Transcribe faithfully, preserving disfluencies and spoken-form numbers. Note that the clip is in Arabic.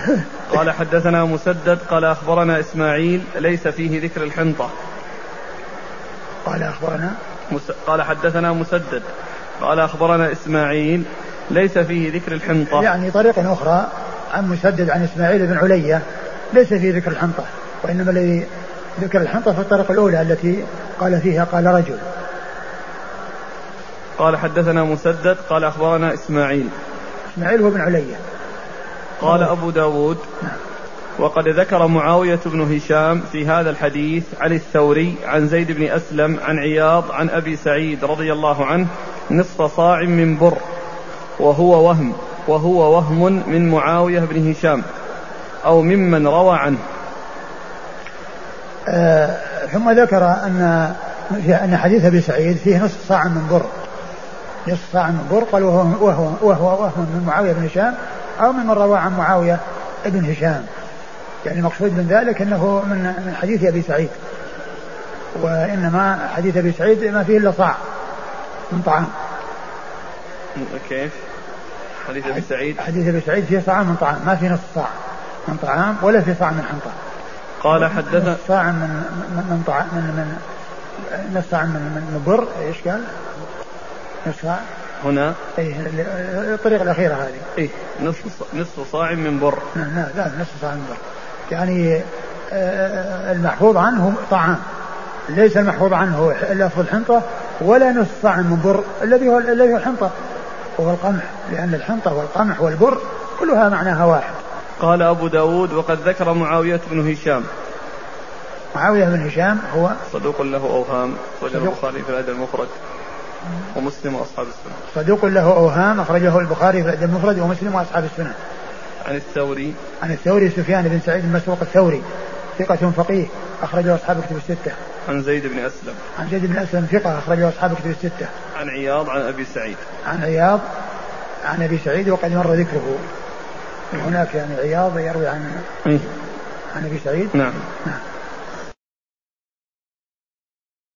قال حدثنا مسدد قال أخبرنا إسماعيل ليس فيه ذكر الحنطة. قال أخبرنا مس... قال حدثنا مسدد قال أخبرنا إسماعيل ليس فيه ذكر الحنطة. يعني طريقة أخرى عن مسدد عن إسماعيل بن علية ليس فيه ذكر الحنطة، وإنما الذي ذكر الحنطة في الطريقة الأولى التي قال فيها قال رجل. قال حدثنا مسدد قال أخبرنا إسماعيل إسماعيل هو بن علية. قال أبو داود نعم. وقد ذكر معاوية بن هشام في هذا الحديث عن الثوري عن زيد بن أسلم عن عياض عن أبي سعيد رضي الله عنه نصف صاع من بر وهو وهم وهو وهم من معاوية بن هشام أو ممن روى عنه. آه ثم ذكر أن أن حديث أبي سعيد فيه نصف صاع من بر، نصف صاع من بر قال وهو وهو وهو وهم من معاوية بن هشام أو ممن روى عن معاوية بن هشام. يعني المقصود من ذلك أنه من من حديث أبي سعيد، وإنما حديث أبي سعيد ما فيه إلا صاع من طعام. كيف حديث أبي سعيد؟ حديث أبي سعيد فيه صاع من طعام، ما فيه نصف صاع من طعام ولا فيه صاع من حنطة. قال حدثنا صاع من من من طعام من من نصف صاع من من بر. ايش قال؟ نصف صاع هنا اي الطريقة الأخيرة هذه اي نصف نصف صاع من بر. لا لا نصف صاع من بر، يعني المحفوظ عنه طعام، ليس المحفوظ عنه لفظ الحنطة ولا نصف صاع من بر الذي هو الذي هو الحنطة وهو القمح، لأن الحنطة والقمح والبر كلها معناها واحد. قال أبو داود وقد ذكر معاوية بن هشام. معاوية بن هشام هو صدوق له أوهام، أخرجه البخاري في الأدب المفرد ومسلم وأصحاب السنة. صدوق له أوهام أخرجه البخاري في الأدب المفرد ومسلم وأصحاب السنة. عن الثوري عن الثوري سفيان بن سعيد المسروق الثوري ثقة فقيه أخرجه أصحاب الكتب الستة. عن زيد بن أسلم عن زيد بن أسلم ثقة أخرجه أصحاب الكتب الستة. عن عياض عن أبي سعيد عن عياض عن أبي سعيد وقد مر ذكره هناك، يعني عياض يروي عن عن أبي سعيد. نعم. نعم.